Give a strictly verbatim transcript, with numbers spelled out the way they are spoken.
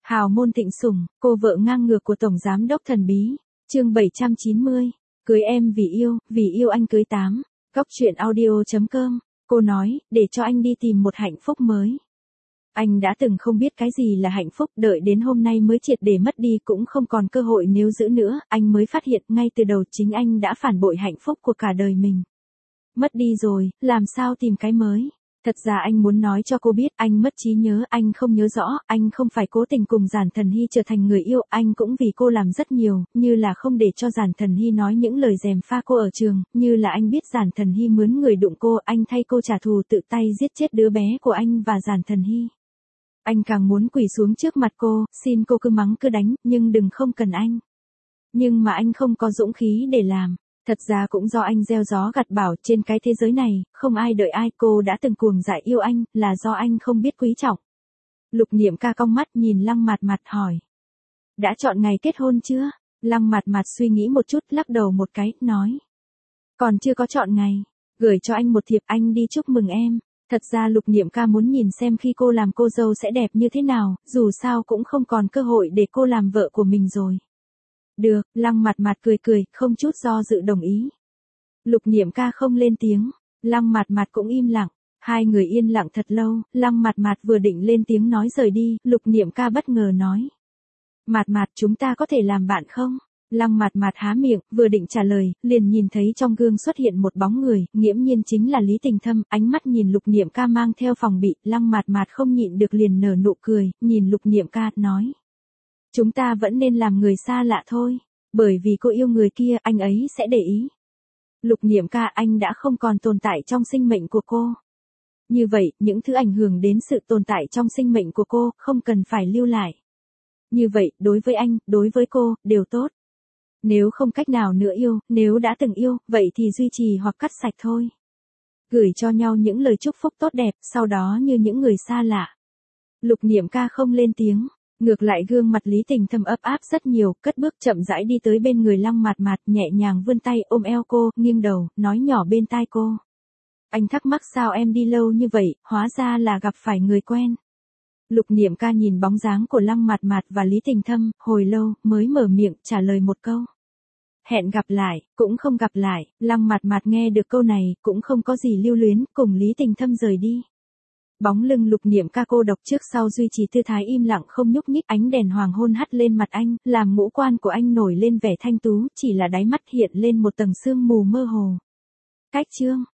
Hào môn thịnh sủng, cô vợ ngang ngược của Tổng Giám đốc thần bí. Chương bảy trăm chín mươi. Cưới em vì yêu, vì yêu anh cưới tám. Góc truyện audio chấm com. Cô nói, để cho anh đi tìm một hạnh phúc mới. Anh đã từng không biết cái gì là hạnh phúc, đợi đến hôm nay mới triệt để mất đi, cũng không còn cơ hội nếu giữ nữa, anh mới phát hiện ngay từ đầu chính anh đã phản bội hạnh phúc của cả đời mình. Mất đi rồi, làm sao tìm cái mới? Thật ra anh muốn nói cho cô biết, anh mất trí nhớ, anh không nhớ rõ, anh không phải cố tình cùng Giản Thần Hy trở thành người yêu, anh cũng vì cô làm rất nhiều, như là không để cho Giản Thần Hy nói những lời gièm pha cô ở trường, như là anh biết Giản Thần Hy mướn người đụng cô, anh thay cô trả thù, tự tay giết chết đứa bé của anh và Giản Thần Hy. Anh càng muốn quỳ xuống trước mặt cô, xin cô cứ mắng cứ đánh, nhưng đừng không cần anh. Nhưng mà anh không có dũng khí để làm. Thật ra cũng do anh gieo gió gặt bão, trên cái thế giới này, không ai đợi ai, cô đã từng cuồng dại yêu anh, là do anh không biết quý trọng. Lục Niệm Ca cong mắt nhìn Lăng Mạt Mạt hỏi. Đã chọn ngày kết hôn chưa? Lăng Mạt Mạt suy nghĩ một chút, lắc đầu một cái, nói. Còn chưa có chọn ngày, gửi cho anh một thiệp, anh đi chúc mừng em. Thật ra Lục Niệm Ca muốn nhìn xem khi cô làm cô dâu sẽ đẹp như thế nào, dù sao cũng không còn cơ hội để cô làm vợ của mình rồi. Được, Lăng Mạt Mạt cười cười, không chút do dự đồng ý. Lục Niệm Ca không lên tiếng, Lăng Mạt Mạt cũng im lặng, hai người yên lặng thật lâu, Lăng Mạt Mạt vừa định lên tiếng nói rời đi, Lục Niệm Ca bất ngờ nói. Mạt Mạt, chúng ta có thể làm bạn không? Lăng Mạt Mạt há miệng, vừa định trả lời, liền nhìn thấy trong gương xuất hiện một bóng người, nghiễm nhiên chính là Lý Tình Thâm, ánh mắt nhìn Lục Niệm Ca mang theo phòng bị, Lăng Mạt Mạt không nhịn được liền nở nụ cười, nhìn Lục Niệm Ca, nói. Chúng ta vẫn nên làm người xa lạ thôi, bởi vì cô yêu người kia, anh ấy sẽ để ý. Lục Niệm Ca, anh đã không còn tồn tại trong sinh mệnh của cô. Như vậy, những thứ ảnh hưởng đến sự tồn tại trong sinh mệnh của cô, không cần phải lưu lại. Như vậy, đối với anh, đối với cô, đều tốt. Nếu không cách nào nữa yêu, nếu đã từng yêu, vậy thì duy trì hoặc cắt sạch thôi. Gửi cho nhau những lời chúc phúc tốt đẹp, sau đó như những người xa lạ. Lục Niệm Ca không lên tiếng. Ngược lại gương mặt Lý Tình Thâm ấp áp rất nhiều, cất bước chậm rãi đi tới bên người Lăng Mạt Mạt, nhẹ nhàng vươn tay ôm eo cô, nghiêng đầu, nói nhỏ bên tai cô. Anh thắc mắc sao em đi lâu như vậy, hóa ra là gặp phải người quen. Lục Niệm Ca nhìn bóng dáng của Lăng Mạt Mạt và Lý Tình Thâm, hồi lâu, mới mở miệng, trả lời một câu. Hẹn gặp lại, cũng không gặp lại, Lăng Mạt Mạt nghe được câu này, cũng không có gì lưu luyến, cùng Lý Tình Thâm rời đi. Bóng lưng Lục Niệm Ca cô độc trước sau duy trì tư thái im lặng không nhúc nhích, ánh đèn hoàng hôn hắt lên mặt anh, làm ngũ quan của anh nổi lên vẻ thanh tú, chỉ là đáy mắt hiện lên một tầng sương mù mơ hồ. Cách chương